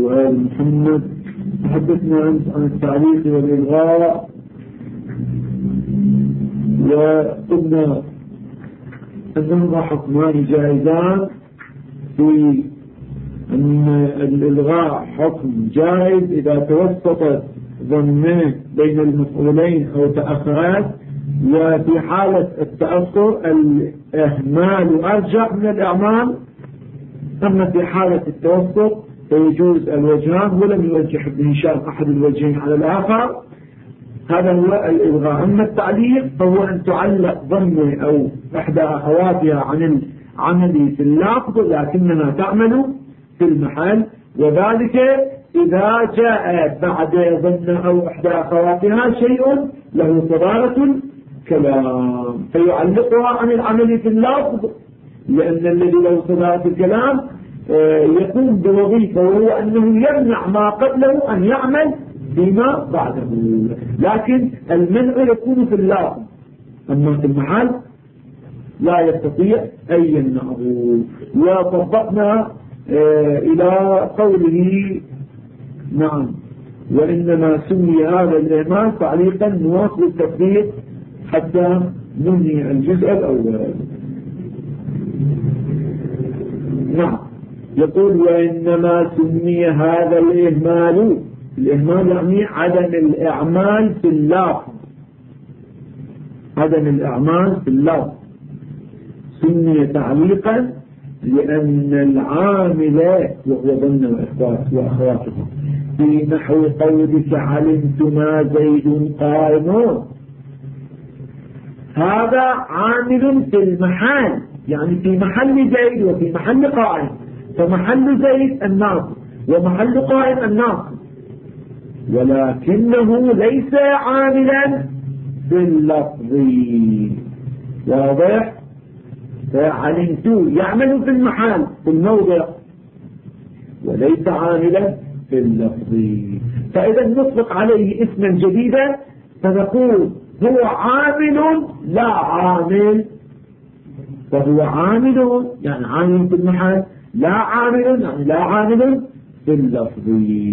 وآل محمد. تحدثنا أنت عن التعليق والإلغاء، وقلنا أنهما حكمان جائزان، في أن الإلغاء حكم جائز إذا توسطت ظنين بين المفعولين أو تأخرات، وفي حالة التأخر الإهمال أرجح من الإعمال، أما في حالة التوسط فيجوز الوجهان، ولم يوجه ابن هشام أحد الوجهين على الآخر. هذا هو الإلغاء. أما التعليق فهو أن تعلق ضمه أو إحدى أخواتها عن العمل في اللفظ لكنها تعمل في المحل، وذلك إذا جاء بعد ضمن أو إحدى أخواتها شيء له صدارة الكلام فيعلقها عن العمل في اللفظ، لأن الذي له صدارة الكلام يقوم بوظيفة، وهو أنه يمنع ما قبله أن يعمل فيما بعده، لكن المنع يكون في اللفظ، أما في المحل لا يستطيع أن يمنعه. وطبقنا إلى قوله نعم وإنما سمي هذا الإهمال تعليقا نواصل التفريق حتى ننهي الجزء الأول. نعم يقول وإنما سمي هذا الإهمال يعني عدم الإعمال في اللفظ، عدم الإعمال في اللفظ سمي تعليقا لأن العامل وهو ضمن وأخواته في نحو قولك علمت ما زيد قائم، هذا عامل في المحل، يعني في محل زيد وفي محل قائم، فمحل زيد الناصب ومحل قائم الناصب، ولكنه ليس عاملا في اللفظ. واضح؟ فعلمت يعمل في المحل في الموضع وليس عاملا في اللفظ. فإذا نطلق عليه اسما جديدا فنقول هو عامل لا عامل، فهو عامل يعني عامل في المحل، لا عامل يعني لا عامل في اللفظ.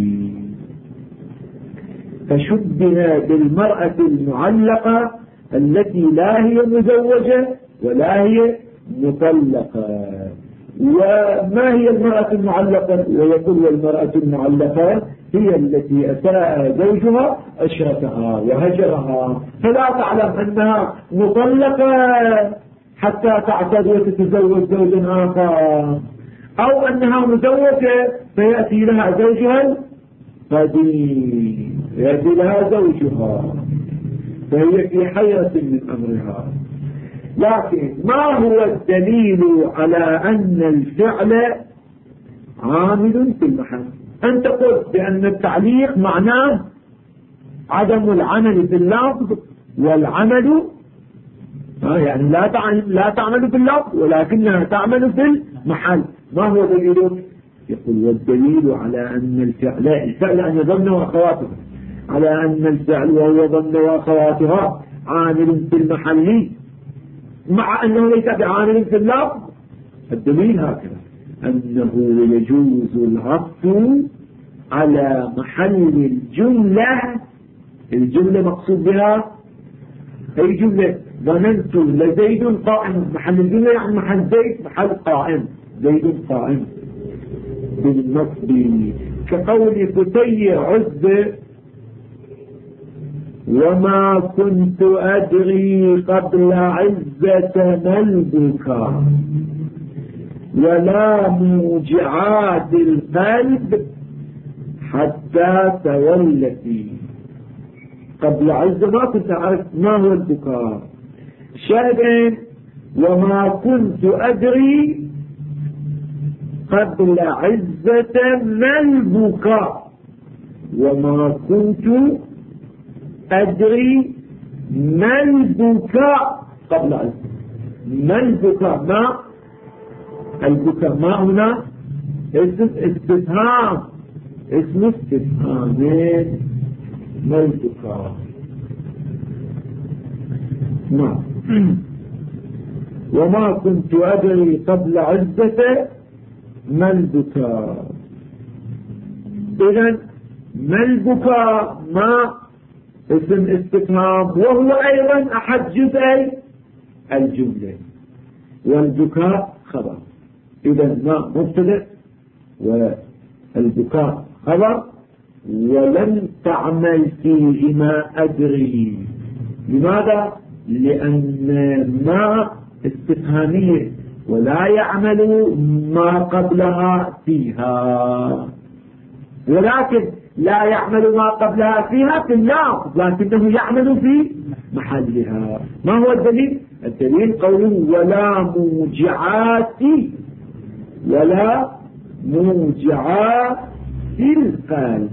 فشبه بالمرأة المعلقة التي لا هي مزوجة ولا هي مطلقة. وما هي المرأة المعلقة؟ ويقول المرأة المعلقة هي التي أساء زوجها أشركها وهجرها، فلا تعلم أنها مطلقة حتى تعتد وتتزوج زوجا آخر، أو أنها مزوجة فيأتي لها زوجها قديم، يأتي لها زوجها، فهي في حيرة من أمرها. لكن ما هو الدليل على أن الفعل عامل في المحل؟ أنت قلت بأن التعليق معناه عدم العمل في اللفظ، والعمل يعني لا تعمل في اللفظ ولكنها تعمل في المحل. ما هو دليلك؟ يقول والدليل على أن الفعل أن يظن وأخواتها، على أن الفعل وهو ظن وأخواتها عامل في المحل مع أنه ليس بعامل في اللفظ. الدليل هكذا أنه يجوز العطف على محل الجملة مقصود بها أي جملة؟ ظننت لزيد قائم، محل الجملة يعني محل زيد محل قائم، زيد قائم بالنصب، كقول فتي عزة وما كنت أدري قبل عزة ملبك ولا موجعات القلب حتى تولتي. قبل عزة ما كنت أعرف ما هو البكاء، شاهدين وما كنت أدري قبل عزة ملبك، وما كنت أدري ما البكاء قبل عزة. ما البكاء؟ ما البكاء ما هنا اسم استفهام، اسم استفهامين. ما البكاء؟ نعم. وما كنت أدري قبل عزة ما البكاء. إذن ما البكاء ما اسم استفهام، وهو أيضا أحد جزئي الجملة، والبكاء خبر. إذن ما مبتدأ والبكاء خبر، ولم تعمل فيه ما أدري. لماذا؟ لأن ما استفهامية ولا يعمل ما قبلها فيها، ولكن لا يعمل ما قبلها فيها في اللفظ، لكنه يعمل في محلها. ما هو الدليل؟ الدليل قوله ولا موجعات، ولا موجعات القلب.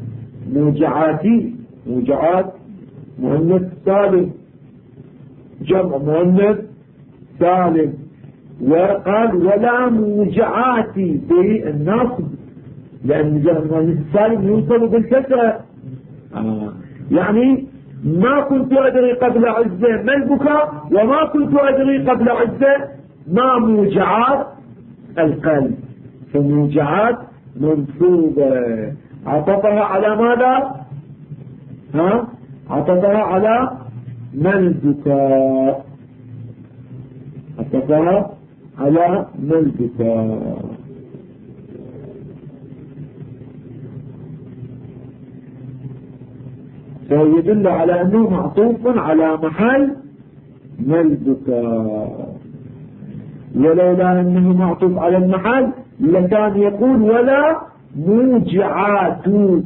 موجعات مؤنث سالم، جمع مؤنث سالم. وقال ولا موجعات بالنصب، لأن جمع مؤنث سالم يوصل بالكسر. يعني ما كنت أدري قبل عزة ما البكاء، وما كنت أدري قبل عزة ما موجعات القلب. فموجعات منصوبة، عطفها على ماذا؟ عطفها على ما البكاء، عطفها على ما البكاء. فيدل على أنه معطوف على محل ما البكاء، ولولا أنه معطوف على المحل لكان يقول ولا موجعات.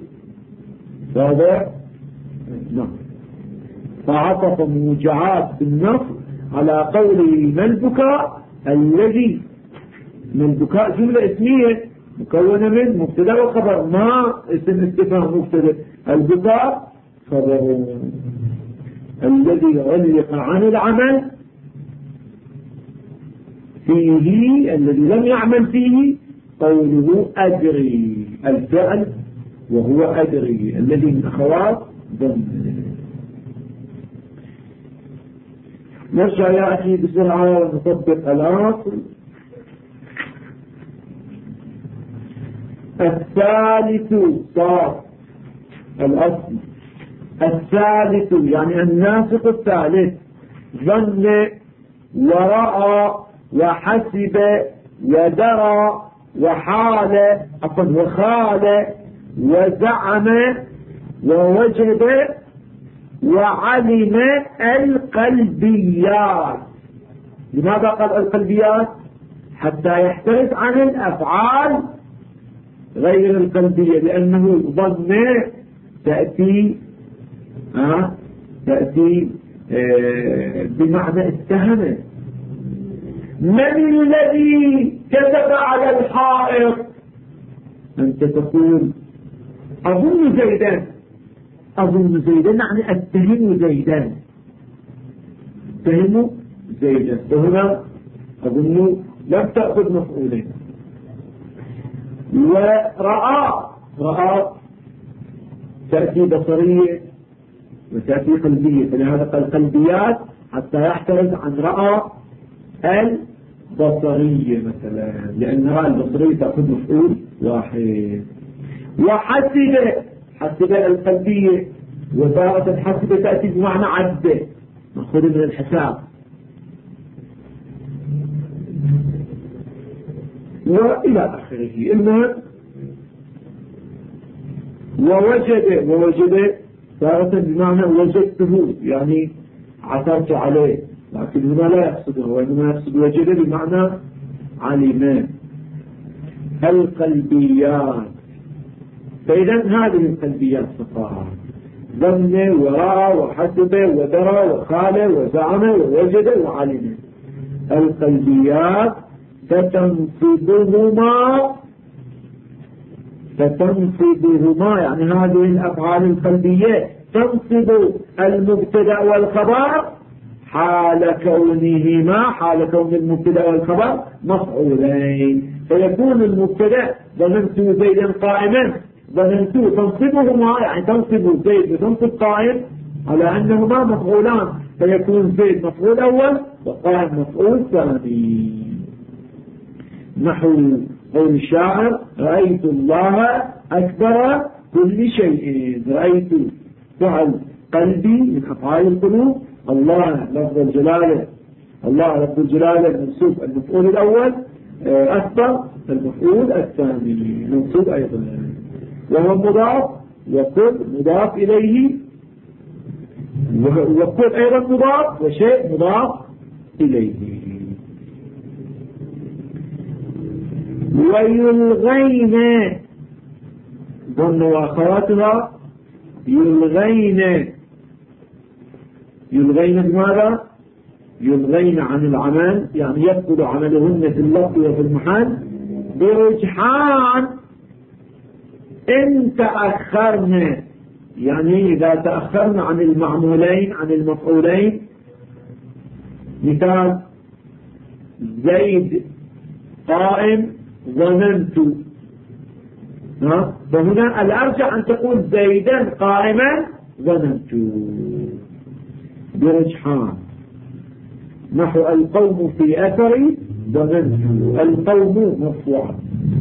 فهذا نعم، فعطف موجعات بالنص على قوله ما البكاء الذي، من البكاء جملة اسمية مكونة من مبتدا وخبر، ما اسم استفهام مبتدا. البكاء خبر الذي علق عن العمل فيه، الذي لم يعمل فيه قوله أدري الفعل، وهو أدري الذي من أخوات ضمن. نرجع يا أخي بسرعة ونطبق الأصل. الثالث صار الأصل الثالث، يعني الناسق الثالث، ظن ورأى وحسب ودرى وحال وخال وزعم ووجد وعلم القلبيات. لماذا قال القلبيات؟ حتى يحترز عن الأفعال غير القلبية، لأنه ظن تأتي بمعنى اتهم. من الذي كتب على الحائط؟ أنت تقول أظن زيدا، أظن زيدا يعني أتهم زيدا، اتهم زيدا. وهنا أظن لم تأخذ مفعولين. ورأى تأتي بصرية وتأتي قلبية، فلهذا قال قلبيات حتى يحترز عن رأى البصرية مثلا، لأن رأى البصرية تأخذ مفعول واحد. حسب القلبية، وتارة حسب تأتي بمعنى عد، مأخوذ من الحساب. وإلى آخره. المهم ووجد تارة بمعنى وجدته، يعني عثرت عليه، لكن هنا لا يقصده، وإنما يقصد وجد بمعنى علم. القلبيات، فإذا هذه القلبيات صفات: ظن ورأى وحسب ودرى وخال وزعم ووجد وعلم. القلبيات فتنصبهما، يعني هذه الأفعال القلبية تنصب المبتدأ والخبر حال كون المبتدأ والخبر مفعولين، فيكون المبتدأ ظننت زيدا قائما، ظننت تنصبهما، يعني تنصب زيد وتنصب قائم على أنهما مفعولان، فيكون زيد مفعول أول وقائم مفعول ثاني. نحو قول الشاعر: رأيت الله أكبر كل شيء رأيت فعل قلبي من أفعال القلوب. الله لفظ الجلالة، الله لفظ الجلالة منصوب المفعول الأول أكبر، المفعول الثاني منصوب أيضا، وهو مضاف، وكل مضاف إليه، وكل أيضا مضاف، وشيء مضاف إليه. ويلغين ضمن وأخواتها يلغين بماذا؟ يلغين عن العمل، يعني يبطل عملهن في اللفظ وفي المحل برجحان إن تأخرنا، يعني إذا تأخرنا عن المعمولين عن المفعولين. مثال زيد قائم ظننت، فهنا الأرجح أن تقول زيدا قائما ظننت برجحان، نحو القوم في أثري ظننت، القوم مرفوعا،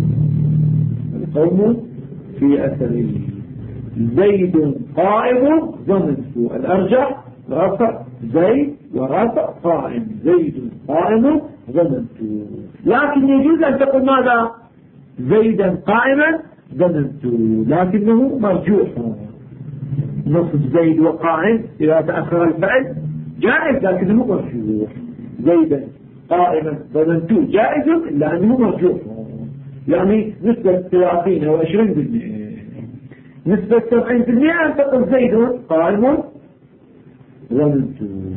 القوم في أثري، زيد قائم ظننت، الأرجح رفع زيد ورفع قائم، زيد قائم ظننت. لكن يجوز أن تقول ماذا؟ زيدا قائما ظننت، لكنه مرجوح، نصب زيد وقائم إذا تأخر الفعل جائز لكنه مرجوح، زيدا قائما ظننت جائز إلا أنه مرجوح، يعني نسبة 30 أو 20%، نسبة 70% أن تقول زيد قائم ظننت.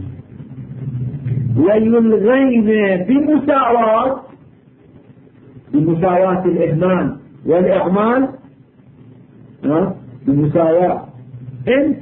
ويلغين بمساواة الإهمال والإعمال، بمساواة إن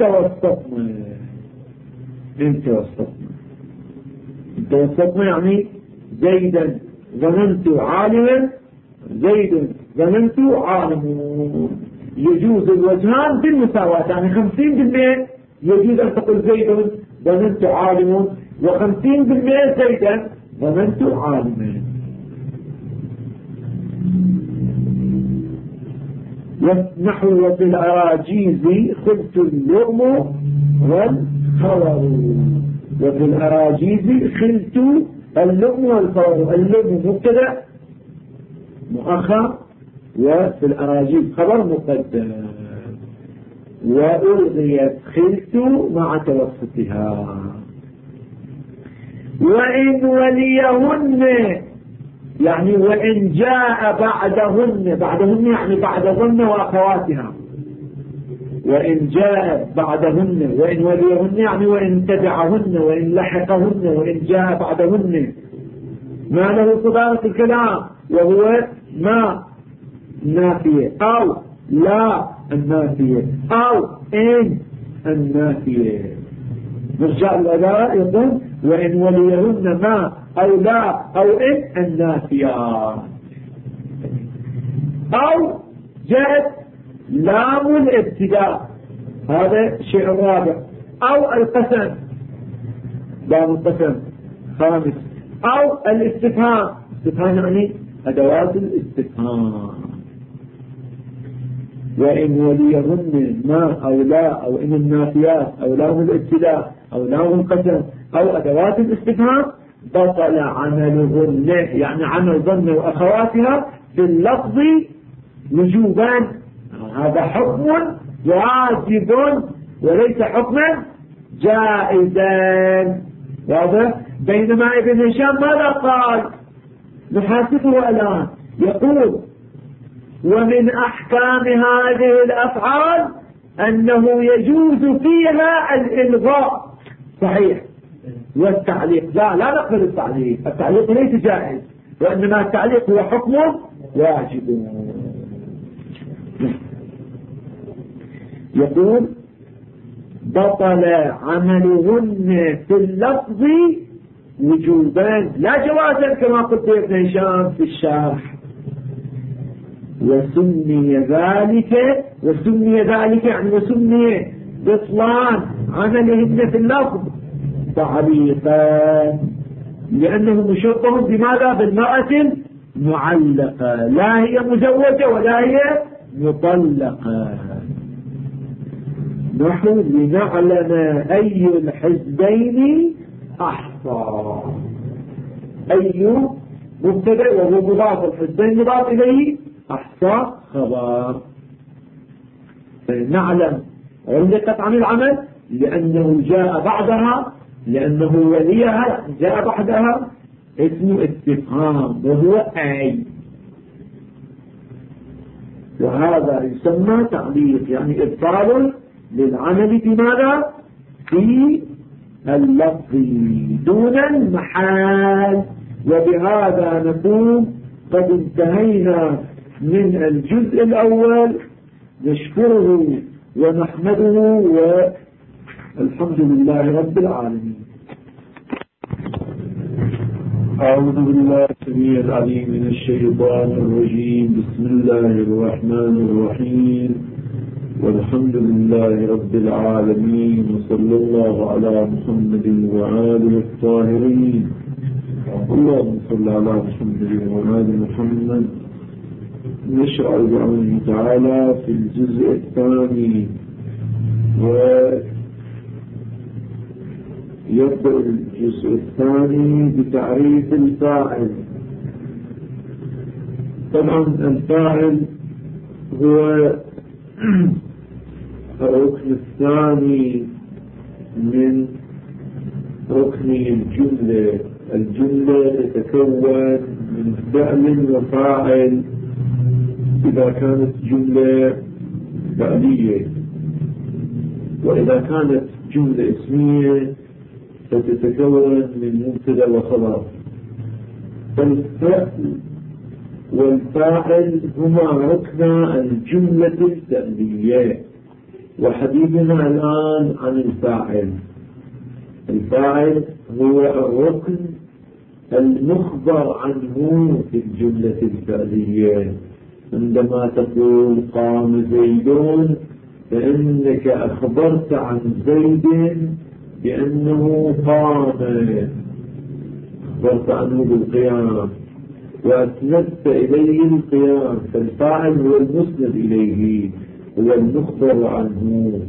توسطنا يعني زيدا ظننت عالما، زيد ظننت عالم، يجوز الوجهان بالمساواة، يعني 50% يجوز أن تقول زيد ظننت عالم، و50% زيدا ظننت عالما. نحو وفي الأراجيز خلت اللؤم والخور، وفي الأراجيز خلت اللؤم والخور، اللؤم مبتدأ مؤخر، وفي الأراجيز خبر مقدم، وألغيت خلت مع توسطها. وإن وليهن يعني وإن جاء بعدهن يعني بعد ظن وأخواتها، وإن جاء بعدهن، وإن وليهن يعني وإن تبعهن، وإن لحقهن، وإن جاء بعدهن ما له صدارة الكلام، وهو ما النافية أو لا النافية أو إن النافية. نرجع الأداء يقول وإن وليهن ما أو لا أو إن النافيات، أو جاءت لام الابتداء، هذا شيء رابع، أو القسم لام القسم خامس، أو الاستفهام، استفهام يعني أدوات الاستفهام. وإن وليهن ما أو لا أو إن النافيات أو لام الابتداء أو لام القسم أو أدوات الاستفهام بطل عملهن، يعني عمل ظن وأخواتها في اللفظ وجوبا، هذا حكم واجب وليس حكما جائزا، واضح؟ بينما ابن هشام ماذا قال؟ نحاسبه الآن، يقول ومن أحكام هذه الأفعال أنه يجوز فيها الإلغاء، صحيح، والتعليق لا نقبل التعليق ليس جائز، وإنما التعليق هو حكم واجب. يقول بطل عملهن في اللفظ وجوبا لا جوازا كما قلت يا ابن هشام في الشرح، وسمي ذلك يعني وسمي بطلان عملهن في اللفظ تعليقا، لأنه مشبه بماذا؟ بالمرأة معلقة، لا هي مزوجة ولا هي مطلقة. نحو لنعلم أي الحزبين أحصى. أي مبتدأ وهو مضاف، الحزبين مضاف إليه، أحصى خبر. نعلم علقت عن العمل لأنه جاء بعدها، لأنه وليها جاء بعدها اسم استفهام وهو أي، وهذا يسمى تعليق، يعني إبطال للعمل في ماذا؟ في اللفظ دون المحال. وبهذا نكون قد انتهينا من الجزء الأول. نشكره ونحمده والحمد لله رب العالمين. أعوذ بالله السميع العليم من الشيطان الرجيم. بسم الله الرحمن الرحيم، والحمد لله رب العالمين، وصلى الله على محمد وآله الطاهرين. اللهم صل على محمد وآل محمد. نشرع بعونه تعالى في الجزء الثاني، ويبدأ الجزء الثاني بتعريف الفاعل. طبعا الفاعل هو الركن الثاني من ركن الجملة. الجملة تتكون من فعل وفاعل إذا كانت جملة فعلية، وإذا كانت جملة اسمية فتتكون من مبتدأ وخبر. فالفعل والفاعل هما ركن الجملة الفعلية، وحديثنا الآن عن الفاعل. الفاعل هو الركن المخبر عنه في الجملة الفعلية. عندما تقول قام زيدون فإنك أخبرت عن زيد بأنه قام، أخبرت عنه بالقيام وأسندت إليه القيام. فالفاعل هو المسند إليه، هو المخبر عنه.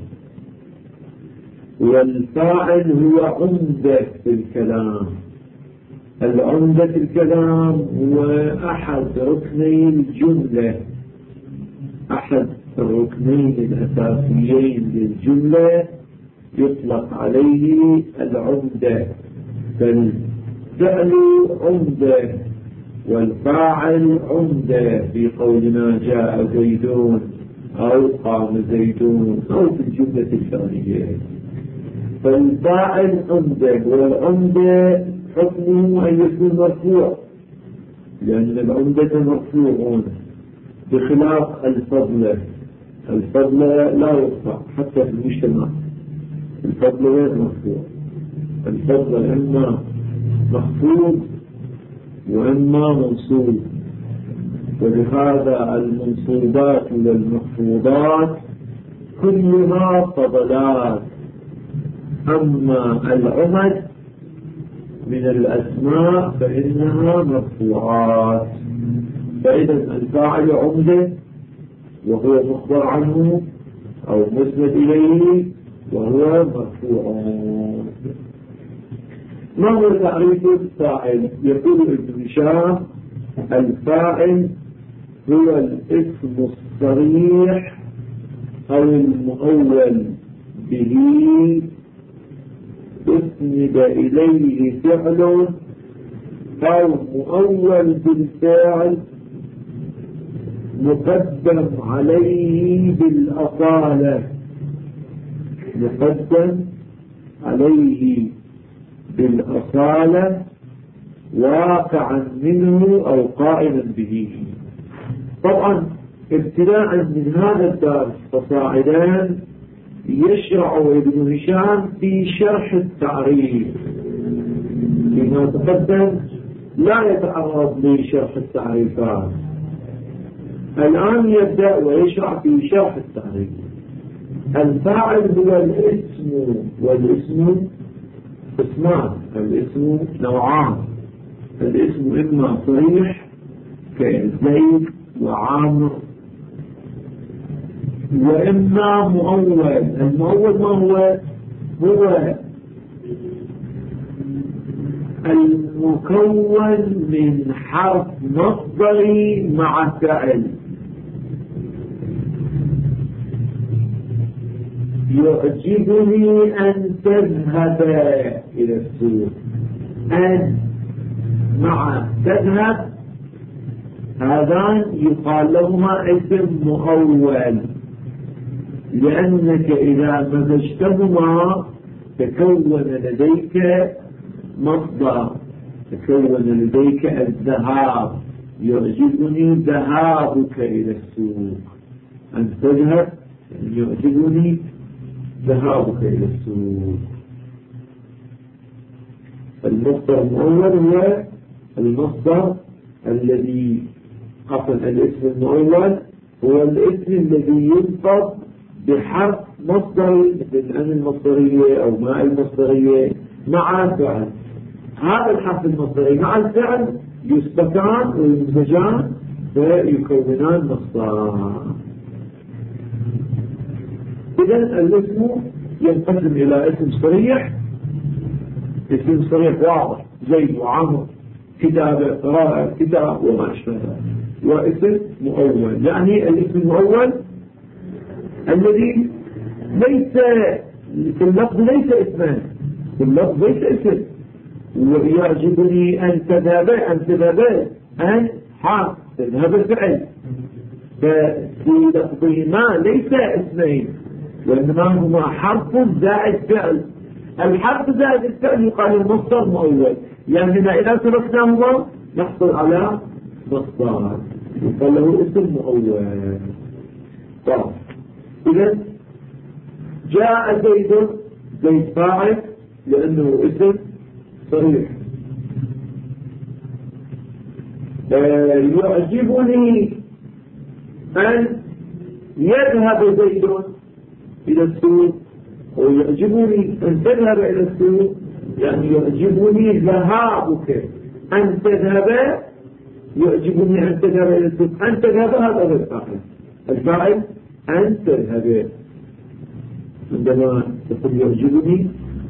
والفاعل هو عمدة الكلام. العمدة الكلام هو أحد ركني الجملة، أحد الركنين الأساسيين للجملة يطلق عليه العمدة. فالفعل عمدة والفاعل عمدة في قولنا جاء زيدون أو قام زيدون أو في الجملة الفعلية. فالفاعل عمدة، والعمدة حكمه أن يكون مرفوع، لأن العمدة مرفوع بخلاف الفضل. الفضل لا يرفع حتى في المجتمع، الفضل غير مرفوع. الفضل إما مخفوض وإما منصوب، ولهذا المنصوبات والمخفوضات كلها فضلات. أما العمد من الأسماء فإنها مرفوعات. فإذا الفاعل عمده وهو مخبر عنه أو مسند إليه وهو مرفوع. ما هو تعريف الفاعل؟ يقول ابن هشام: الفاعل هو الاسم الصريح أو المؤول به اسند إليه فعل أو مؤول بالفعل مقدم عليه بالأصالة، مقدم عليه بالأصالة واقعا منه أو قائما به. طبعا ابتداء من هذا الدرس فصاعدا يشرع ابن هشام في شرح التعريف. فيما تقدم لا يتعرض لشرح التعريفات، الآن يبدأ ويشرع في شرح التعريف. الفاعل هو الاسم، والاسم اسمان، الاسم نوعان. الاسم إما صريح كزيد وعامر وإما مؤول. المؤول ما هو؟ هو المكون من حرف مصدري مع فعل. يعجبني أن تذهب إلى السوق. أن مع تذهب هذان يقال لهما اسم مؤول، لأنك إذا مزجتهما تكون لديك مصدر، تكون لديك الذهاب. يعجبني ذهابك إلى السوق. أن تذهب يعجبني ذهابك إلى السوق. المصدر المؤول هو المصدر الذي الاسم المؤول هو الاسم الذي ينصب بحرف مصدري مثل أن المصدرية أو ماء المصدرية مع فعل. هذا الحرف المصدري مع الفعل يسبكان ويمزجان فيكونان مصدر. إذن الاسم ينقسم إلى اسم صريح، اسم صريح واضح زيد وعمر، كتابة قراءة كتاب وما أشبه ذلك، واسم مؤول يعني الاسم المؤول الذي ليس في اللفظ ليس اسمان، في اللفظ ليس اسم. ويعجبني أن تذهب، أن تذهب أن حرف تذهب فعل، ففي لفظهما ليس اسمين وإنما هما حرف زائد فعل. الحرف زائد الفعل يقال المصدر مؤول، يعني إذا تركناهما نحصل على مصدر يقال له اسم مؤول. طيب إذا جاء زيد، زيد فاعل لأنه اسم صريح. يعجبني أن يذهب زيد إلى السوق، ويعجبني أن تذهب إلى السوق يعني يعجبني ذهابك. أن تذهب يعجبني أن تذهب إلى السوق. أن تذهب هذا هو الفاعل. الفاعل أن تذهب. عندما تقول يعجبني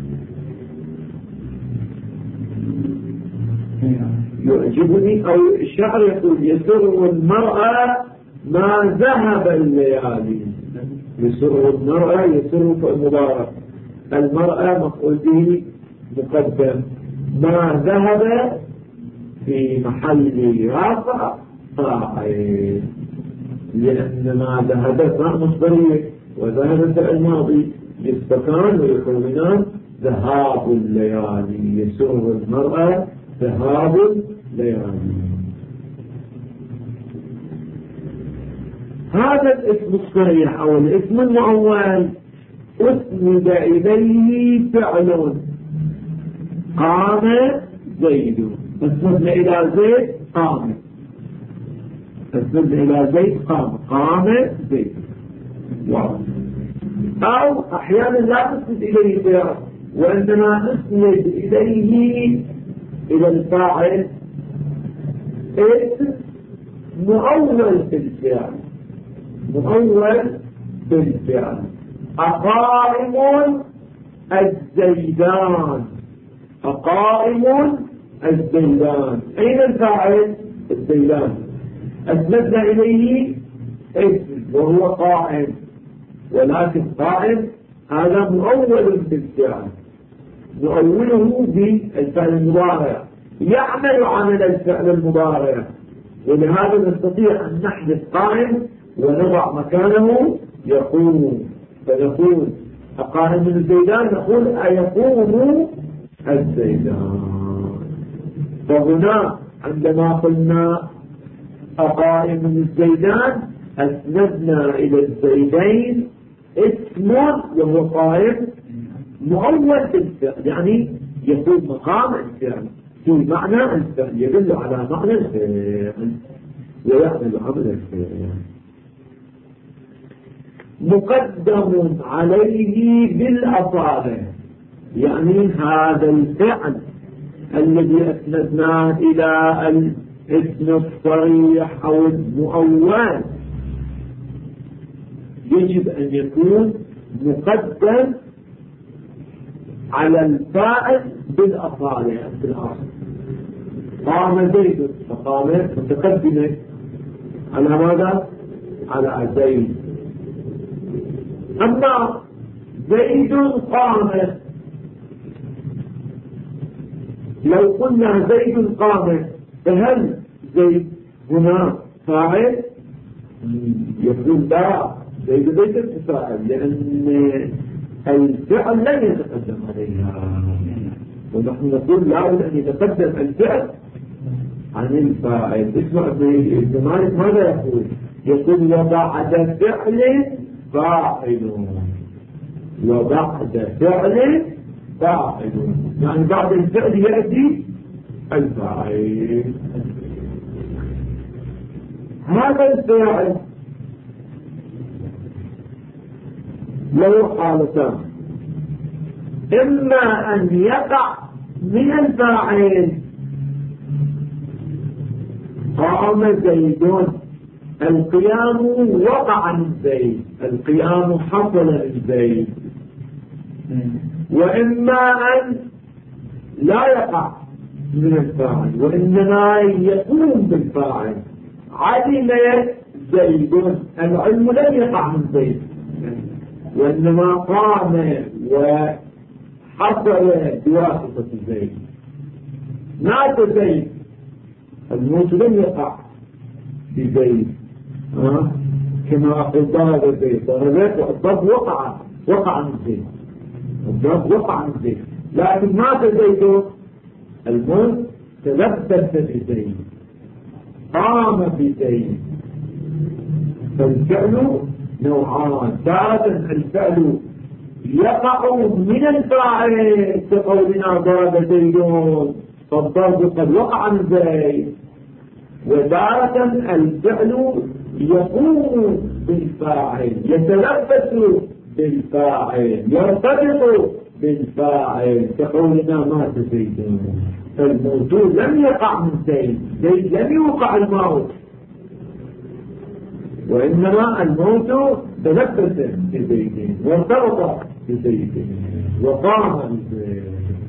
أو الشعر يقول يسر المرأة ما ذهب الليالي. يسر المرأة، يسر فالمبارك، المرأة مفعول به مقدم، ما ذهب في محل رفع فاعل، لأن ما ذهب فاعل مصدرية وذهب فعل ماضي يستكان ويكونان ذهاب الليالي. يسر المرأة ذهاب الليالي. هذا الاسم الصريح أو الاسم المؤول أسند إليه فعل. قام زيد، أسندنا إلى زيد قام، أسندنا إلى زيد قام زيد. أو أحيانا لا نسند إليه فعل، وعندما نسند إليه إلى الفاعل اسم مؤول في الفعل، مؤول بالفعل. أقائم الزيدان، أقائم الزيدان. أين الفاعل؟ الزيدان. أسندنا إليه اسم وهو قائم، ولكن قائم هذا مؤول بالفعل، نؤوله بالفعل المضارع، يعمل عمل الفعل المضارع، ولهذا نستطيع أن نحذف قائم ونضع مكانه يقوم، فنقول أقائم من الزيدان، نقول أيقوم الزيدان. فهنا عندما قلنا أقائم من الزيدان أسندنا إلى الزيدين اسم وهو قائم مؤول بالفعل، يعني يكون مقام الفعل في معنى الفعل، يدل على معنى الفعل ويعمل عمل الفعل. مقدم عليه بالأصالة، يعني هذا الفعل الذي أسندناه إلى الاسم الصريح أو المؤول يجب أن يكون مقدم على الفاعل بالأصالة في الأصل. قام زيد فقام متقدمة على ماذا؟ على زيد. أما زيد قام، لو قلنا زيد قام فهل زيد هنا فاعل؟ يقول لا، زيد ليس فاعل، لأن الفعل لن يتقدم عليها، ونحن نقول لا بد أن يتقدم الفعل عن الفاعل. اسمع ابن مالك ماذا يقول؟ يقول وبعد فعل فاعل، وبعد فعل فاعل، يعني بعد الفعل يأتي الفاعل. هذا الفاعل له حالتان: إما أن يقع من الفاعل، قام زيد، القيام وقع من زيد، القيام حصل من زيد. وإما أن لا يقع من الفاعل وإنما يقوم بالفاعل. علم زيد، العلم لم يقع من زيد وإنما قام وحصل بواسطة زيد. مات زيد، الموت لم يقع بزيد، كما أقول ضرب زيد، الضرب وقع من زيد، الضرب وقع من زيد، لكن مات زيد، الموت تلبس بزيد، قام بزيد. فالفعل نوعان: تارة الفعل يقع من الفاعل كقولنا ضرب زيد، فالضرب قد وقع من زيد. وتارة الفعل يقوم بالفاعل، يتلبس بالفاعل، يرتبط بالفاعل كقولنا مات زيد. فالموت لم يقع من زيد، زيد لم يوقع الموت، وإنما الموت تلبس بزيد وارتبط بزيد وقام بزيد.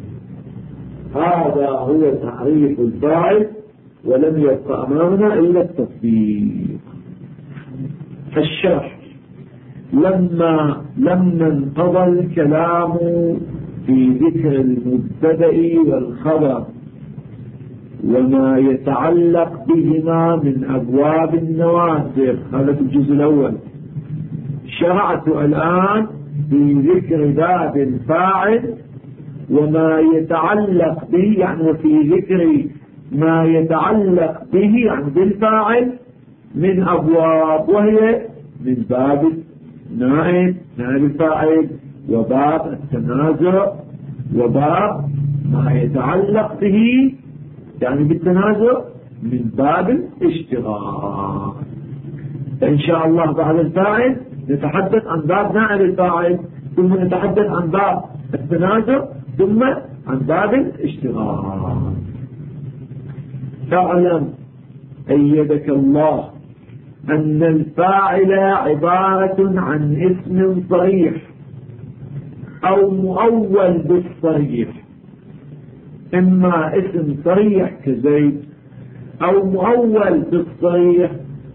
هذا هو تعريف الفاعل، ولم يبقى أمامنا إلا التطبيق. الشرح: لما انقضى الكلام في ذكر المبتدأ والخبر وما يتعلق بهما من أبواب النواسخ، هذا في الجزء الأول. شرعت الآن في ذكر باب الفاعل وما يتعلق به، يعني وفي ذكر ما يتعلق به يعني بالفاعل من أبواب، وهي من باب نائب الفاعل، وباب التنازع، وباب ما يتعلق به يعني بالتنازع من باب الاشتغال. إن شاء الله بعد الفاعل نتحدث عن باب نائب الفاعل، ثم نتحدث عن باب التنازع، ثم عن باب الاشتغال. فاعلم أيدك الله أن الفاعل عبارة عن اسم صريح أو مؤول بالصريح، إما اسم صريح كزيد أو مؤول بالصريح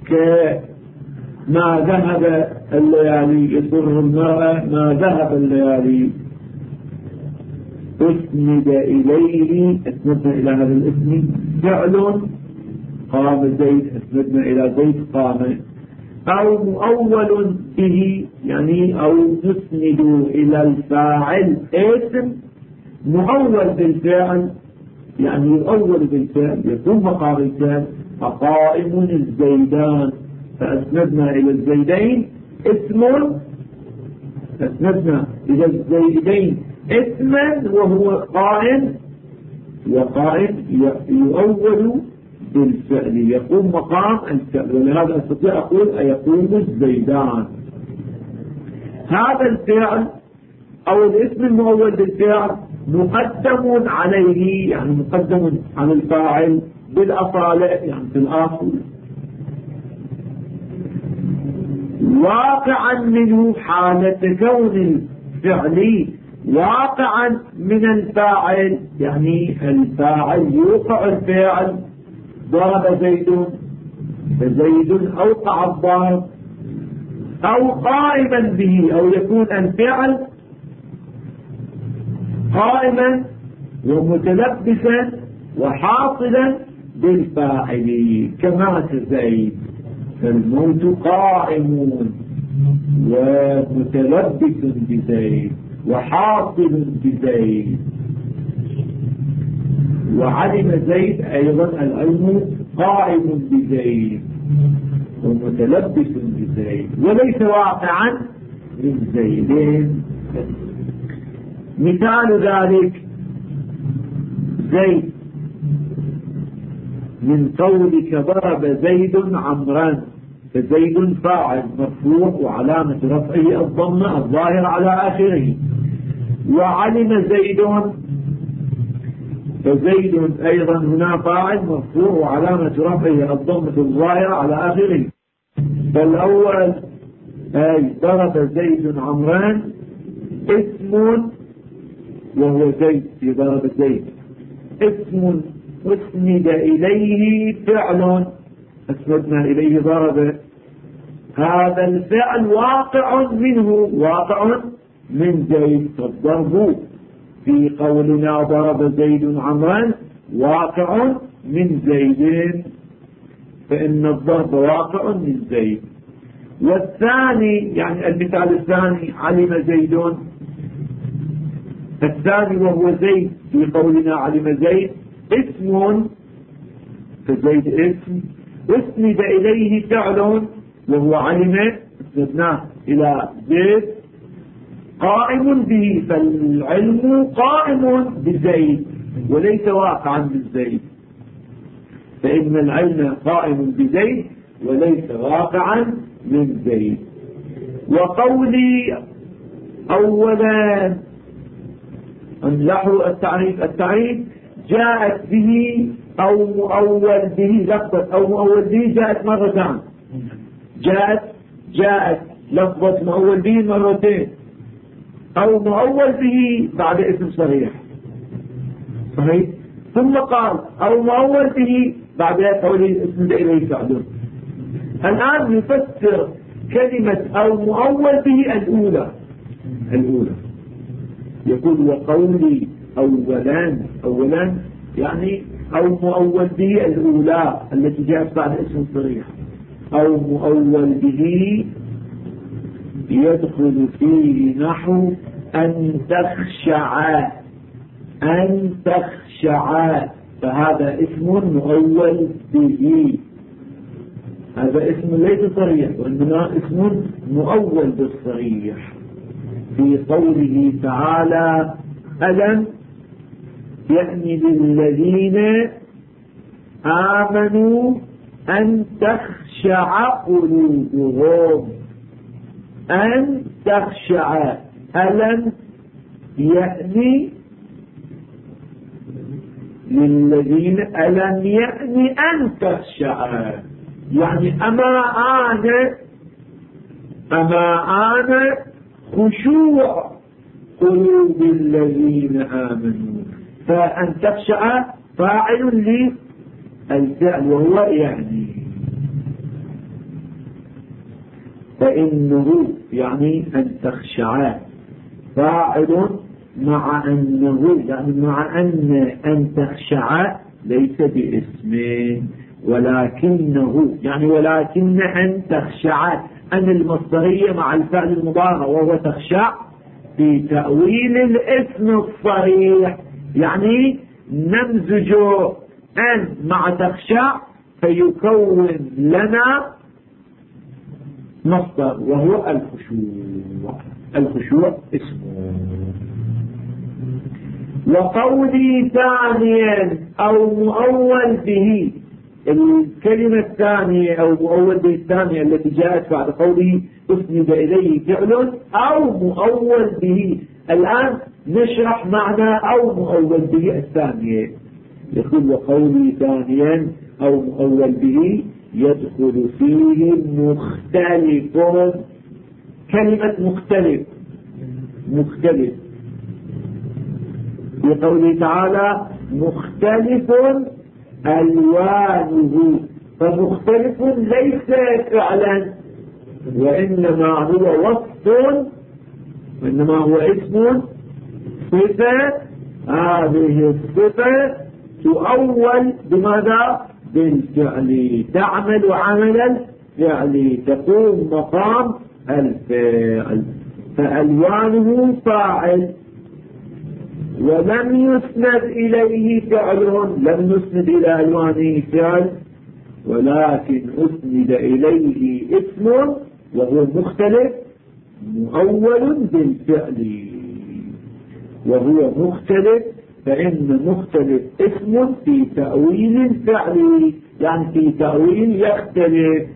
كما ذهب الليالي، يسر المرأة ما ذهب الليالي، اسند إليه، اسندنا إلى هذا الاسم فعل، قام زيد، اسندنا إلى زيد قام. أو مؤول به، يعني أو نسند إلى الفاعل اسم مؤول بالفعل، يعني يؤول بالفعل يكون مقام الفعل، فقائم الزيدان، فأسندنا إلى الزيدين اسم، أسندنا إلى الزيدين اسما وهو قائم، وقائم يؤول بالفعل يقوم مقام الفعل، ولهذا أستطيع أقول أيقوم الزيدان. هذا الفعل أو الاسم المؤول بالفعل مقدم عليه، يعني مقدم على الفاعل بالأصالة، يعني في الآخر. واقعا منه حالة كون الفعل واقعا من الفاعل، يعني الفاعل يوقع الفعل، ضرب زيد فزيد أوقع الضرب، أو قائما به، أو يكون الفعل قائما ومتلبسا وحاصلا بالفاعل كما كزيد، فالموت قائم ومتلبس بزيد وحاصل بزيد. وعلم زيد أيضا العلم قائم بزيد ومتلبس بزيد وليس واقعا من زيدين. مثال ذلك زيد من قولك ضرب زيد عمرا، فزيد فاعل مرفوع وعلامة رفعه الضمة الظاهرة على آخره. وعلم زيد فزيد أيضا هنا فاعل مرفوع وعلامة رفعه الضمة الظاهرة على آخره. فالأول أي ضرب زيد عمران اسم وهو زيد في ضرب زيد، اسم اسند إليه فعل أسندنا إليه ضرب، هذا الفعل واقع منه، واقع من زيد، فالضرب في قولنا ضرب زيد عمرا واقع من زيد، فإن الضرب واقع من زيد. والثاني يعني المثال الثاني علم زيد، الثاني وهو زيد في قولنا علم زيد اسم، فزيد اسم اسند إليه فعل وهو علم اسندناه إلى زيد قائم به، فالعلم قائم بزيد وليس واقعا بالزيد، فإن العلم قائم بزيد وليس واقعا من زيد. وقولي أولا انلحوا التعريف جاءت به أو مؤول به، لفظة أو مؤول به جاءت مرتان، جاءت لفظة مؤول به مرتين، أو مؤول به بعد اسم صريح صحيح، ثم قال أو مؤول به بعد قوله اسم إليه فعل. الآن يفسر كلمة أو مؤول به الأولى يقول وقولي أولا يعني أو مؤول به الأولى التي جاءت بعد اسم صريح، أو مؤول به يدخل فيه نحو أن تخشع، فهذا اسم مؤول به، هذا اسم ليس صريح وإنما اسم مؤول بالصريح. في قوله تعالى ألم يعني للذين آمنوا أن تخشع قلوبهم، أن تخشع، ألم يعني للذين ألم يعني أن تخشع، يعني أما أنا خشوع قلوب الذين آمنوا، فأن تخشع فاعل للفعل وهو يعني، فإنه يعني أن تخشع فاعل مع أنه، يعني مع أن تخشع ليس باسم ولكنه، يعني ولكن أن تخشع أن المصدرية مع الفعل المضارع وهو تخشع في تأويل الاسم الصريح، يعني نمزج أن مع تخشع فيكون لنا مصدر وهو الخشوع اسمه. وقولي ثانيا أو مؤول به، الكلمة الثانية أو مؤول به الثانية التي جاءت بعد قوله أسند إليه فعل أو مؤول به. الآن نشرح معنى أو مؤول به الثانية. يقول وقولي ثانيا أو مؤول به يدخل فيه مختلف. كلمة مختلف في قوله تعالى مختلف ألوانه، فمختلف ليس فعلا وإنما هو وصف، وإنما هو اسم صفة. هذه الصفة تؤول بماذا؟ بالفعل، تعمل عمل الفعل، تقوم مقام الفعل، فألوانه فاعل ولم يسند إليه فعل، لم يسند إلى ألوانه فعل ولكن أسند إليه اسم وهو مختلف مؤول بالفعل، وهو مختلف، فإن مختلف اسم في تأويل فعلي، يعني في تأويل يختلف.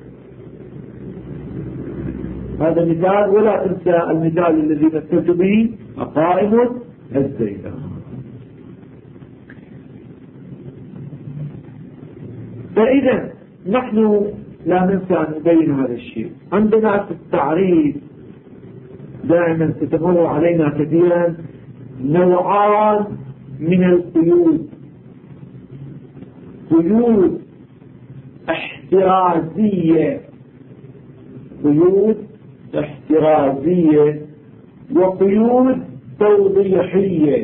هذا مثال، ولا تنسى المثال الذي مثلت به قائم الزيدان. فإذا نحن لا ننسى أن نبين هذا الشيء. عندنا في التعريف دائما تتمر علينا كثيرا نوعان من القيود: قيود احترازية، وقيود توضيحية.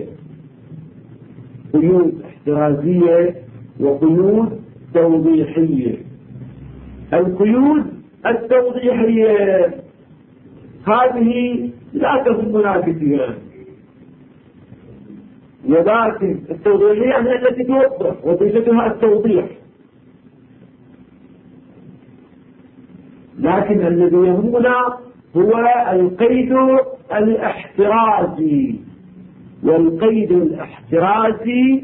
قيود احترازية وقيود توضيحية. القيود التوضيحية هذه لا تهمنا كثيرا، ولكن التوضيحية يعني التي توضح، وظيفتها التوضيح. لكن الذي يهمنا هو القيد الاحترازي، والقيد الاحترازي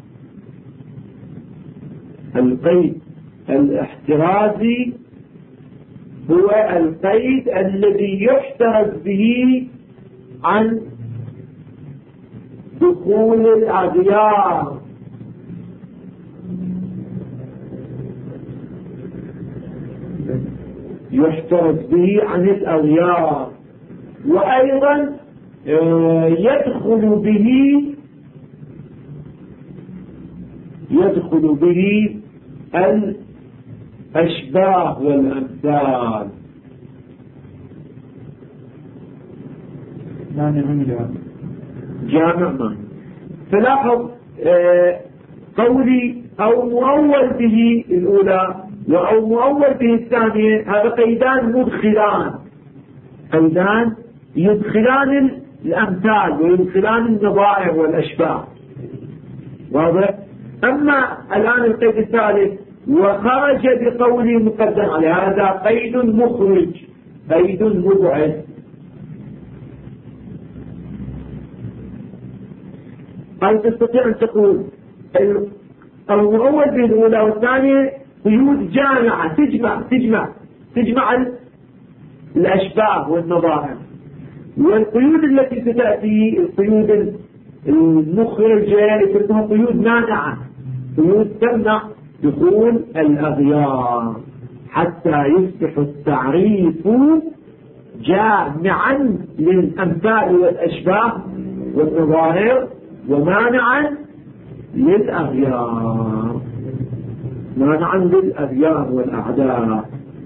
هو القيد الذي يحترز به عن دخول الأغيار، يحترز به عن الأغيار، وأيضا يدخل به الأشباه والأمثال. جامع. فلاحظ قولي أو مؤول به الأولى أو مؤول به الثانية، هذا قيدان مدخلان، قيدان يدخلان الأمثال ويدخلان النظائر والأشباه، واضح؟ أما الآن القيد الثالث وخرج بقوله مقدم عليه، هذا قيد مخرج، قيد مبعد. هل تستطيع أن تقول المؤول به الأولى والثانية قيود جامعة تجمع الأشباه والنظائر، والقيود التي ستأتي القيود المخرجة يسمونها قيود مانعة، قيود تمنع دخول الأغيار، حتى يصبح التعريف جامعا للأمثال والأشباه والنظائر ومانعا للأغيار، مانعا للأغيار والأعداء.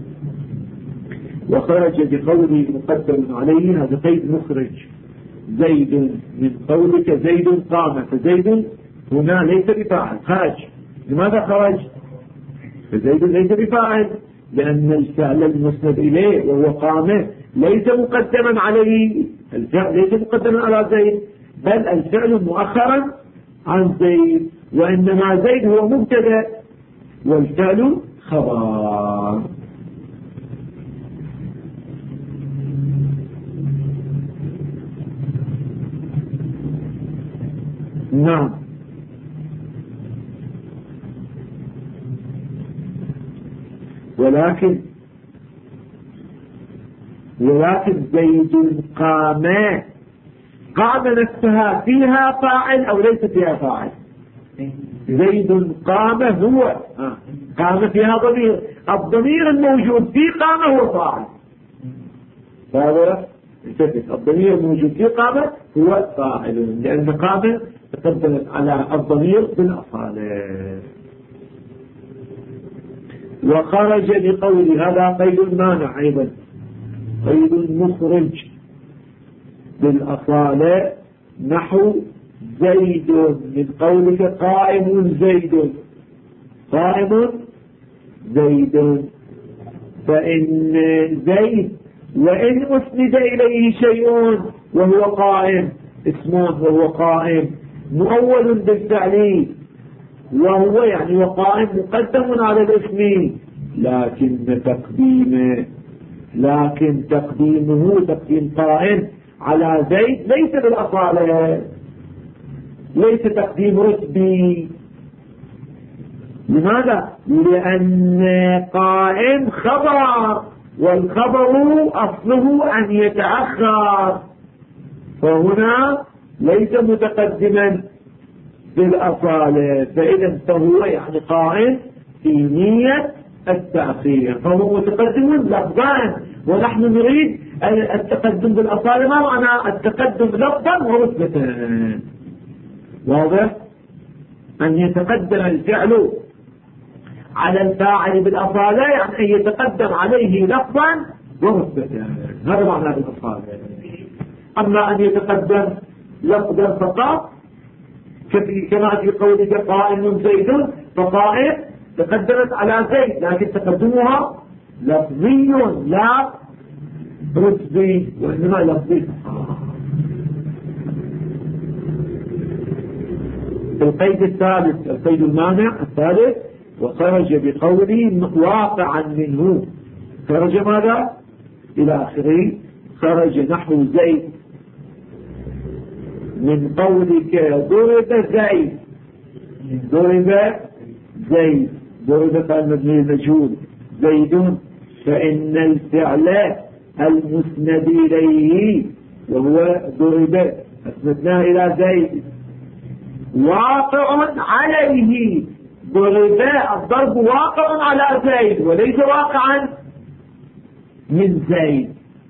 وخرج بقوله مقدم عليه، هذا قيد مخرج. زيد من قولك زيد قام، فزيد هنا ليس بفاعل، خرج. لماذا خرج؟ فزيد ليس بفاعل، لأن الفعل المسند إليه وهو قام ليس مقدما عليه، الفعل ليس مقدما على زيد، بل الفعل مؤخرا عن زيد، وإنما زيد هو مبتدأ والفعل خبر. نعم. ولكن زيد قام نفسها فيها فاعل أو ليس فيها فاعل؟ زيد قام هو قام فيها ضمير، الضمير الموجود في قامة هو فاعل. هذا التفت، الضمير الموجود في قامة هو فاعل، لأن قامة تقدمت على الضمير بالأصالة. وخرج لقول هذا قيد المانع أيضا، قيد المخرج بالأصالة، نحو زيد، من قولك قائم زيد، قائم زيد، فإن زيد وإن أسند إليه شيء وهو قائم، اسمه وهو قائم مؤول بالفعل، وهو يعني وقائم مقدم على الاسم، لكن تقديمه تقديم قائم على زيد ليس بالأصالة، ليس تقديم رتبي. لماذا؟ لأن قائم خبر، والخبر أصله أن يتأخر، فهنا ليس متقدما بالأصالة، فإذا فهو يعني قائم في نية التأخير، فهو متقدم لفظا، ونحن نريد التقدم بالأصالة. ما معنى التقدم لفظا ورتبة؟ واضح؟ أن يتقدم الفعل على الفاعل بالأصالة يعني أن يتقدم عليه لفظا ورتبة، هذا معنى بالأصالة. أما أن يتقدم لفظا فقط كما في قولك قائم زيد، فقائم تقدمت على زيد لكن تقدمها لفظي لا رتبي، وإنما لفظي. القيد الثالث، القيد المانع الثالث، وخرج بقوله واقعا منه، خرج ماذا؟ إلى آخره، خرج نحو زيد، من قولك ضرب زيد، ضرب فعل مبني مجهول زيد، فإن الفعل المسند إليه وهو ضرب أسندناه إلى زيد واقع عليه، ضرب الضرب واقع على زيد وليس واقعا من زيد،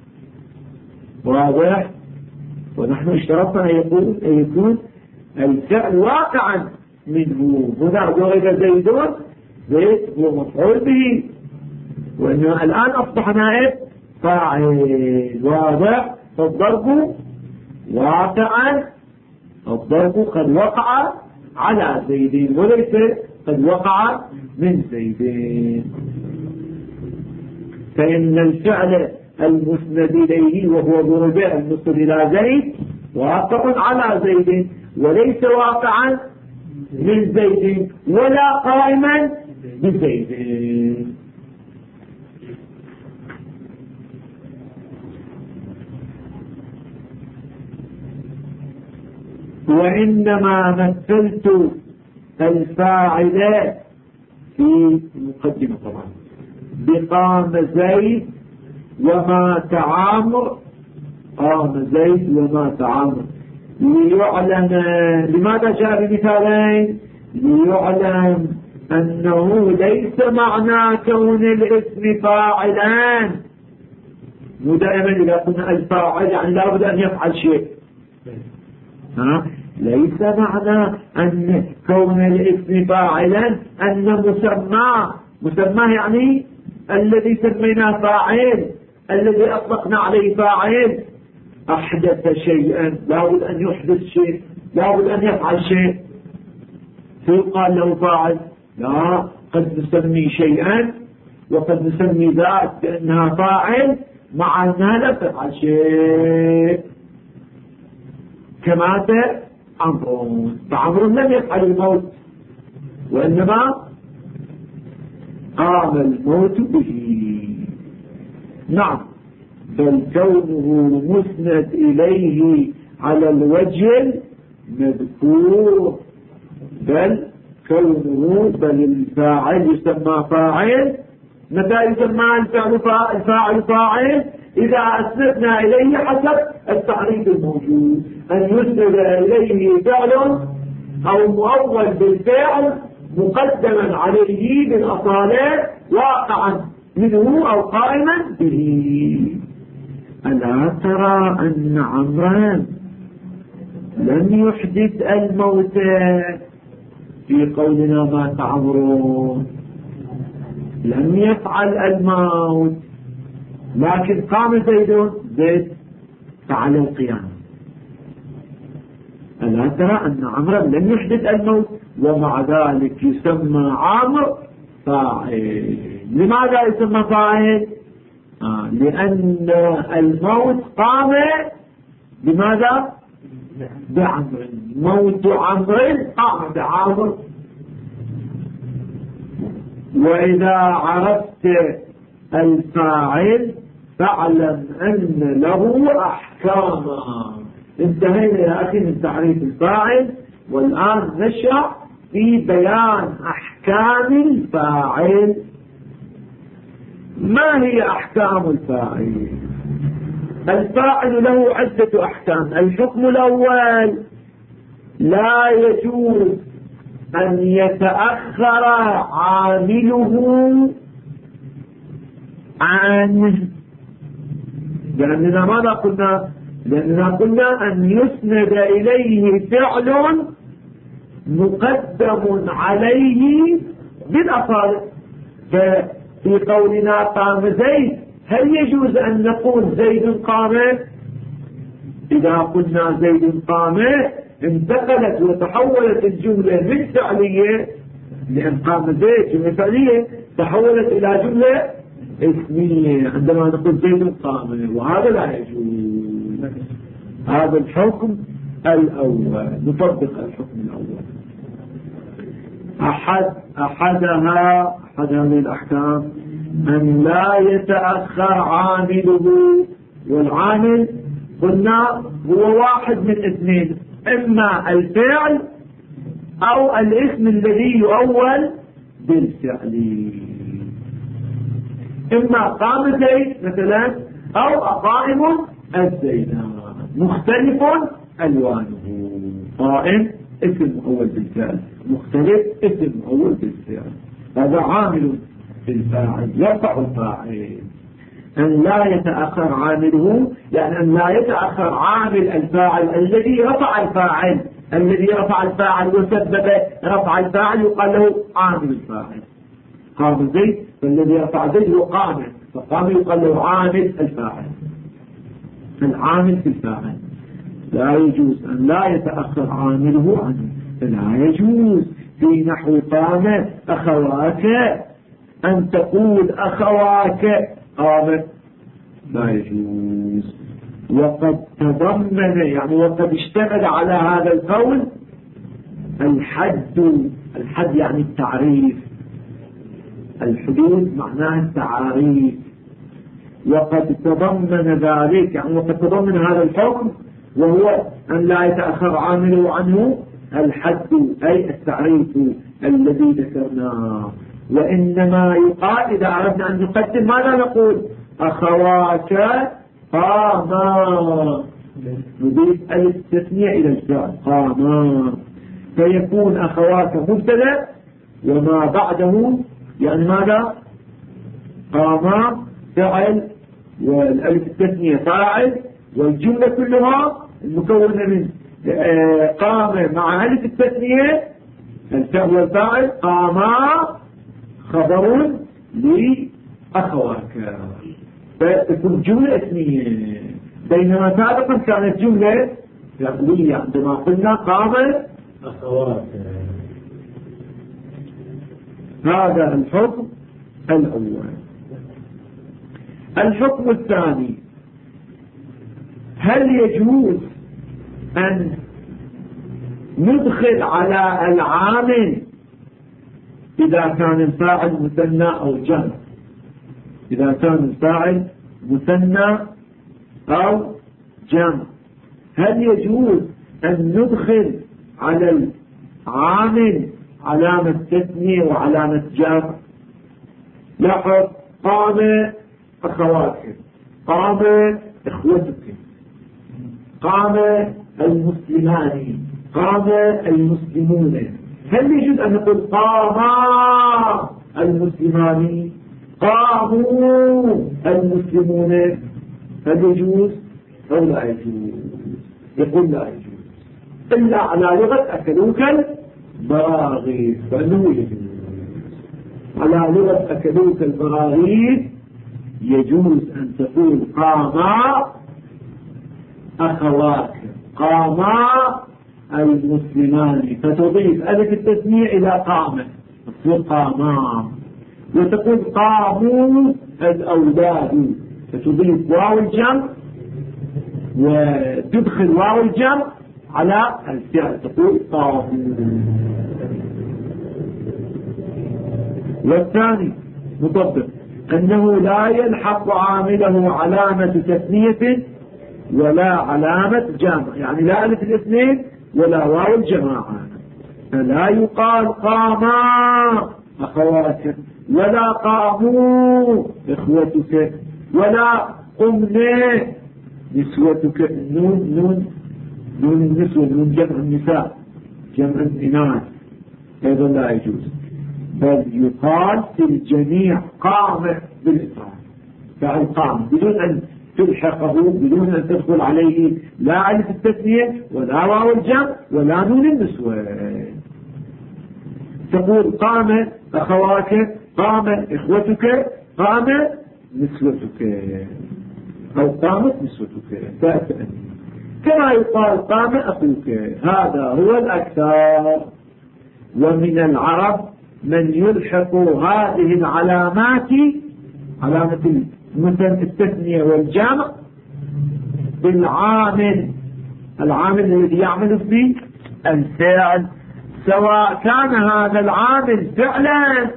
واضح؟ ونحن اشترطنا أن يكون الفعل واقعا منه. هنا ضرب زيد، زيد هو مفعول به، وإنه الآن أصبح نائب فاعل، واضح؟ فالضرب واقعا، الضرب قد وقع على زيد وليس قد وقع من زيد. فإن الفعل المسند إليه وهو ضرب المسند إلى زيد واقع على زيد وليس واقعا من زيد ولا قائما بزيد. وإنما مثلت الفاعل في المقدمة طبعا بقام زيد ومات عامر، قام زيد ومات عامر، ليعلم. لماذا جاء بمثالين؟ ليعلم أنه ليس معنى كون الاسم فاعلان، ودائما إذا قلنا الفاعل يعني لابد أن يفعل شيء، ليس معنى أن كون الاسم فاعلا أن مسماه يعني الذي سميناه فاعل، الذي أطلقنا عليه فاعل أحدث شيئا، لابد أن يحدث شيء، لابد أن يفعل شيء، فيقال له فاعل. لا، قد نسمي شيئا وقد نسمي ذات بأنها فاعل مع أنها لا تفعل شيء، كما عمرو، فعمرو لم يفعل الموت وإنما قام الموت به. نعم، بل كونه مسند إليه على الوجه المذكور، بل الفاعل يسمى فاعل. متى يسمى الفاعل فاعل؟ إذا أسندنا إليه حسب التعريف الموجود، أن يسند إليه فعل أو مؤول بالفعل مقدما عليه بالأصالة واقعا منه أو قائما به. ألا ترى أن عمرا لم يحدث الموت في قولنا مات عمرو، لم يفعل الموت، لكن قام زيد فعل القيام. ألا ترى أن عمرا لم يحدث الموت ومع ذلك يسمى عمرو فاعل. لماذا يسمى فاعل؟ لأن الموت قام بماذا؟ بعمر. موت عمر قام بعمر. وإذا عرفت الفاعل فاعلم أن له أحكاما. انتهينا يا أخي من تعريف الفاعل، والآن نشرع في بيان أحكام الفاعل. ما هي أحكام الفاعل؟ الفاعل له عدة أحكام. الحكم الأول: لا يجوز أن يتأخر عامله عنه. لأننا ماذا قلنا؟ لأننا قلنا أن يسند إليه فعل مقدم عليه بالأصالة. ففي قولنا قام زيد، هل يجوز أن نقول زيد قام؟ إذا قلنا زيد قام انتقلت وتحولت الجملة من فعلية، لأن قام زيد جملة فعلية، تحولت إلى جملة اسمية عندما نقول زيد قام، وهذا لا يجوز. هذا الحكم الأول، نطبق الحكم الأول. أحد هذه الأحكام أن لا يتأخر عامله. والعامل قلنا هو واحد من اثنين: إما الفعل أو الاسم الذي يؤول بالفعل. إما قام زيد مثلا أو قائم الزيدان، مختلف ألوانه. قائم اسم مؤول بالفعل، مختلف اسم مؤول بالفعل. هذا عامل بالفاعل يرفع الفاعل. أن لا يتأخر عامله، يعني أن لا يتأخر عامل الفاعل الذي رفع الفاعل، الذي رفع الفاعل وسبب رفع الفاعل يقال له عامل الفاعل. قام زيد، فالذي رفع زيد هو قام، فقام يقال له عامل الفاعل. العامل في الفاعل لا يجوز أن لا يتأخر عامله عنه. لا يجوز في نحو قام أخواك أن تقول أخواك قام، لا يجوز. وقد تضمن يعني وقد اشتمل على هذا القول الحد يعني التعريف. الحدود معناها التعاريف. وقد تضمن ذلك يعني وقد تضمن هذا الحكم، وهو أن لا يتأخر عامله عنه الحد أي التعريف الذي ذكرناه. وإنما يقال إذا أردنا أن نقدم ماذا نقول؟ أخواك قاما، نضيف ألف التثنية إلى الفعل قاما، فيكون أخواك مبتدأ وما بعده يعني ماذا؟ قاما فعل والألف التثنية فاعل، والجملة كلها المكونة من قام مع ألف التثنية الفعل والفاعل، قاما خبر لأخواك، فتكون جملة اسمية. بينما سابقا كانت جملة فعلية عندما قلنا قام أخواك. هذا الحكم الأول. الحكم الثاني: هل يجوز أن ندخل على العامل إذا كان الفاعل مثنى أو جمع؟ إذا كان الفاعل مثنى أو جمع، هل يجوز أن ندخل على العامل علامة تثنية وعلامة جمع؟ لاحظ: قام أخواتك، قام إخوتك، قام المسلمان، قام المسلمون. هل يجوز أن نقول قام المسلمان؟ قاموا المسلمون، هل يجوز أو لا يجوز؟ يقول لا يجوز إلا على لغة أكلوك البراغيث، فإنه يجوز على لغة أكلوك البراغيث يجوز أن تقول قاما أخواك، قاما المسلمان، فتضيف ألف التثنية إلى قامة تصير قاما، وتقول قاموا الأولاد فتضيف واو الجمع وتدخل واو الجمع على الفعل تقول قاموا. والثاني مطبق أنه لا يلحق عامله علامة تثنية ولا علامة جمع، يعني لا ألف الاثنين ولا واو الجماعة، فلا يقال قاما أخواتك ولا قاموا إخوتك ولا قمنا نسوتك، نون النسوة، نون جمع النساء جمع الإناث أيضا لا يجوز، بل يقال في الجميع قام بالإفراد، فعل قام بدون أن تلحقه، بدون أن تدخل عليه لا ألف التثنية ولا واو الجمع ولا نون النسوة. تقول قام أخواك، قام إخوتك، قام نسوتك أو قامت نسوتك، كما يقال قام أخوك، هذا هو الأكثر. ومن العرب من يلحق هذه العلامات، علامة مثل التثنية والجمع، بالعامل، العامل الذي يعمل فيه الفعل، سواء كان هذا العامل فعلا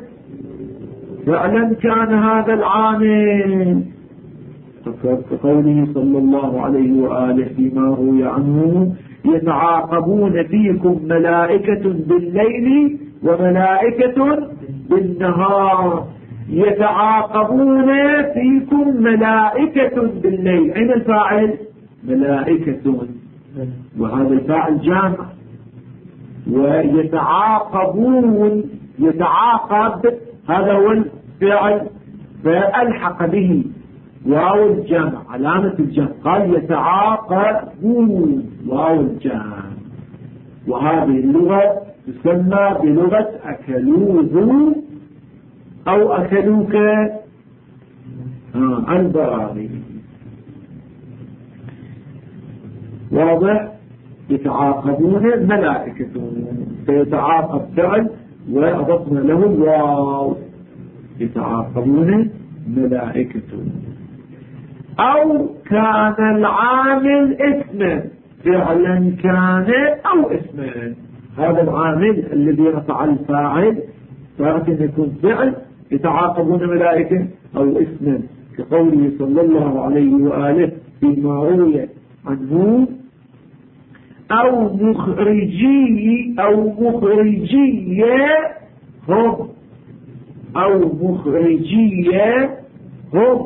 كان هذا العامل كقوله صلى الله عليه وآله فيما روي عنه يتعاقبون فيكم ملائكة بالليل وملائكة بالنهار، يتعاقبون فيكم ملائكة بالليل، أين الفاعل؟ ملائكة، وهذا الفاعل جامع، ويتعاقبون، يتعاقب هذا هو الفعل، فألحق به واو الجمع علامة الجمع، قال يتعاقبون واو الجمع، وهذه اللغة تسمى بلغة أكلوه أو أكلوك البراغيث. واضح؟ يتعاقبون ملائكة، فيتعاقب فعل وأضفنا له الواو، يتعاقبون ملائكة. أو كان العامل اسما، فعلا كان أو اسما، هذا العامل الذي رفع الفاعل فارق يكون فعل، يتعاقبون ملائكة أو اسما، كقوله صلى الله عليه وآله فيما روي عنه أو مخرجي أو مخرجية هم، أو مخرجية هم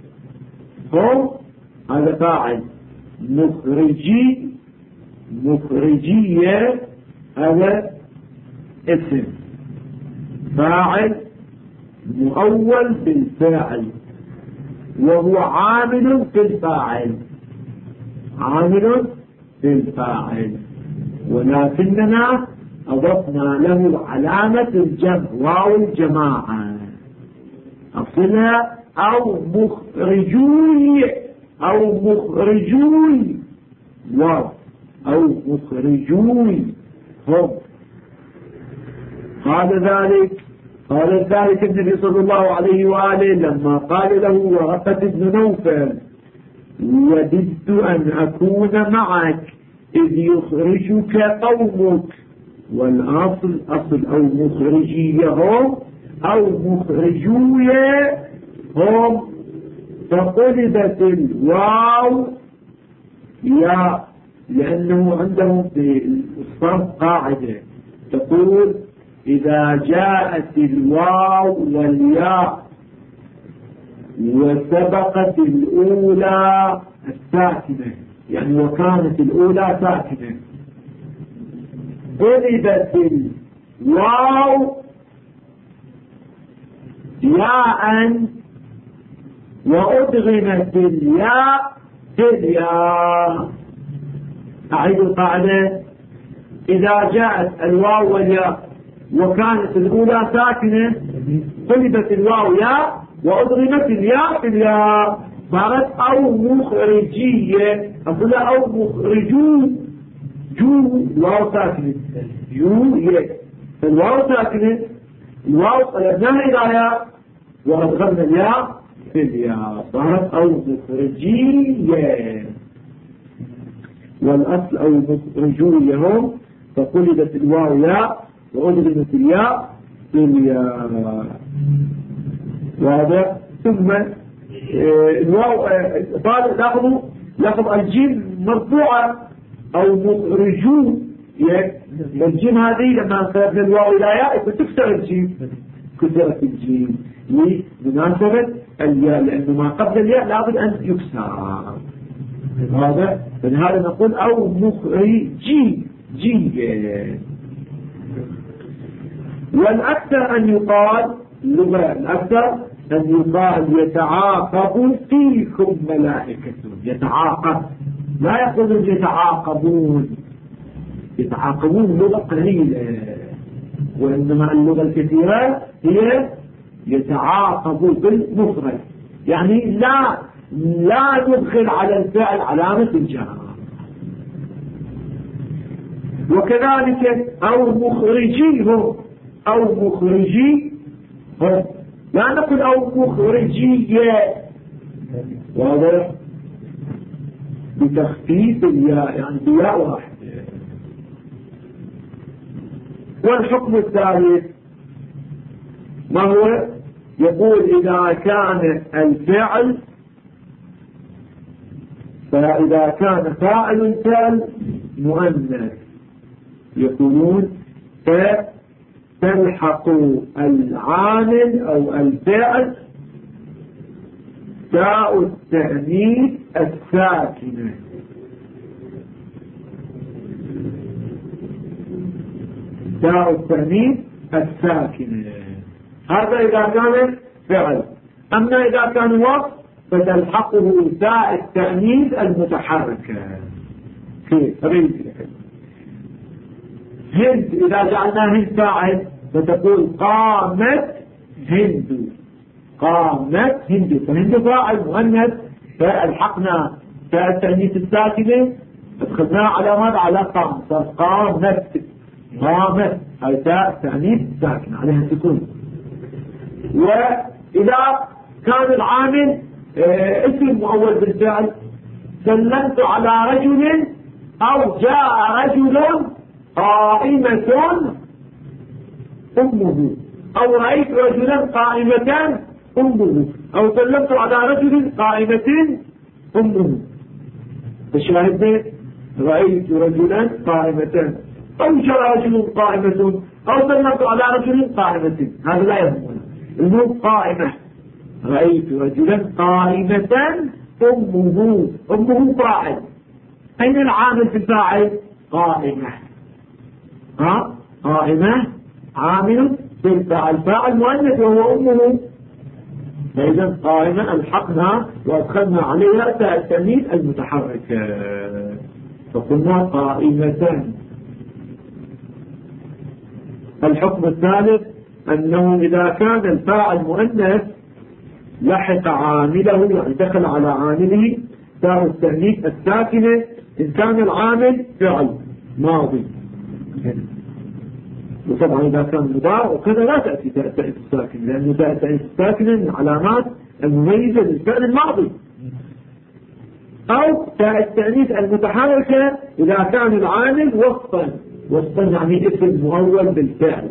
هذا فاعل، مخرجية هذا اسم، فاعل مؤول بالفاعل وهو عامل في الفاعل، عامل في الفاعل، ولكننا أضفنا له علامة الجمع واو الجماعة، أصلها أو مخرجوي أو مخرجوي واو أو مخرجوي هم. قال ذلك النبي صلى الله عليه وآله لما قال له ورقة بن نوفل وددت أن أكون معك إذ يخرجك قومك، والأصل أصل أو مخرجيهم أو مخرجوية هم، فقلبت الواو يا، لأنه عندهم في الصرف قاعدة تقول إذا جاءت الواو والياء وسبقت الأولى الساكنة، يعني وكانت الأولى ساكنة، قلبت الواو ياء وأدغمت الياء في الياء. أعيد القاعدة: إذا جاءت الواو والياء وكانت الأولى ساكنة قلبت الواو ياء وأدغمت الياء في الياء، صارت أو مخرجية. أقول أو مخرجون، جو الواو ساكنة، يو يه، الواو ساكنة، الواو قلبناها إلى ياء وأدغمنا الياء في الياء، صارت أو مخرجية. والأصل أو مخرجوية هم، فقلبت الواو ياء وأدغمت الياء في الياء. وهذا ثم الواو لاحظوا لفظ الجيم مرفوعة أو مخرجون، الجيم هذه لما انقلبنا الواو إلى ياء تكسر الجيم، كسرت الجيم لمناسبة الياء، لأنه ما قبل الياء لابد أن يكسر. هذا فلهذا نقول أو مخرجي جي. والأكثر أن يقال اللغة الأكثر أن يقال يتعاقب فيكم ملائكة. يتعاقب، لا يقولون يتعاقبون. يتعاقبون لغة قليلة، وإنما اللغة الكثيرة هي يتعاقب بالمفرد، يعني لا ندخل على الفعل علامة الجر. وكذلك أو مخرجيهم أو مخرجي هم، لا نقول أو مخرجية، واضح؟ بتخفيف الياء، يعني بياء واحد. والحكم الثالث ما هو؟ يقول إذا كان الفعل، فإذا كان فاعل الفعل مؤنث يقولون فتلحق العامل أو الفعل تاء التأنيث الساكنة. تاء التأنيث الساكنة، هذا إذا كان فعل. أما إذا كان وصف فتلحقه تاء التأنيث المتحركة. كيف؟ هند، إذا جعلناه هند فاعل فتقول قامت هند، قامت هند، فهند فاعل مؤنث، فالحقنا تاء التأنيث الساكنة ادخلناها على ماذا؟ على قام، قامت قامت، هاي تاء التأنيث الساكنة عليها سكون. وإذا كان العامل اسم مؤول بالفعل، سلمت على رجل أو جاء رجل قائمة أمه، أو رأيت رجلا قائمة أمه، أو سلمت على رجل قائمة أمه. فشاهد رأيت رجلا قائمة، أو جاء رجل قائمة، أو سلمت على رجل قائمة، هذا لا يهمنا. المهم قائمة، رأيت رجلا قائمة أمه، أمه فاعل. أين العامل في الفاعل؟ قائمة. قائمة عامل في الفاعل، فاعل مؤنث وهو أمه، فإذا قائمة الحقنا وأدخلنا عليها تاء التأنيث المتحركة فقلنا قائمة. الحكم الثالث أنه إذا كان الفاعل مؤنث لحق عامله، يعني دخل على عامله تاء التأنيث الساكنة إن كان العامل فعل ماضي. وطبعا إذا كان مضارع وكذا لا تأتي تاء التأنيث الساكنة، لأن تاء التأنيث الساكنة من علامات المميزة للفعل الماضي. أو تاء التأنيث المتحركة إذا كان العامل وصفا، وصفا يعني اسم مؤول بالفعل،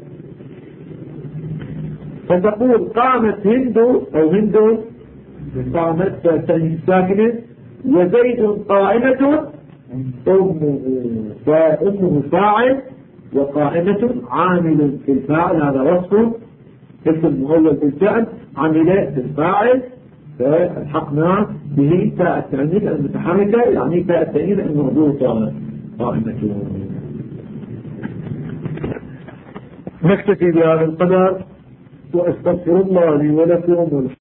فتقول قامت هند أو هند قامت تاء التأنيث الساكنة، وزيد قائمة أمه، فأمه فاعل وقائمة عامل في الفاعل، هذا وصف اسم مؤول بالفعل عمل في الفاعل، فالحقنا به تاء التأنيث المتحركة، يعني تاء التأنيث المربوطة قائمة. نكتفي بهذا القدر. وأستغفر الله لي ولكم.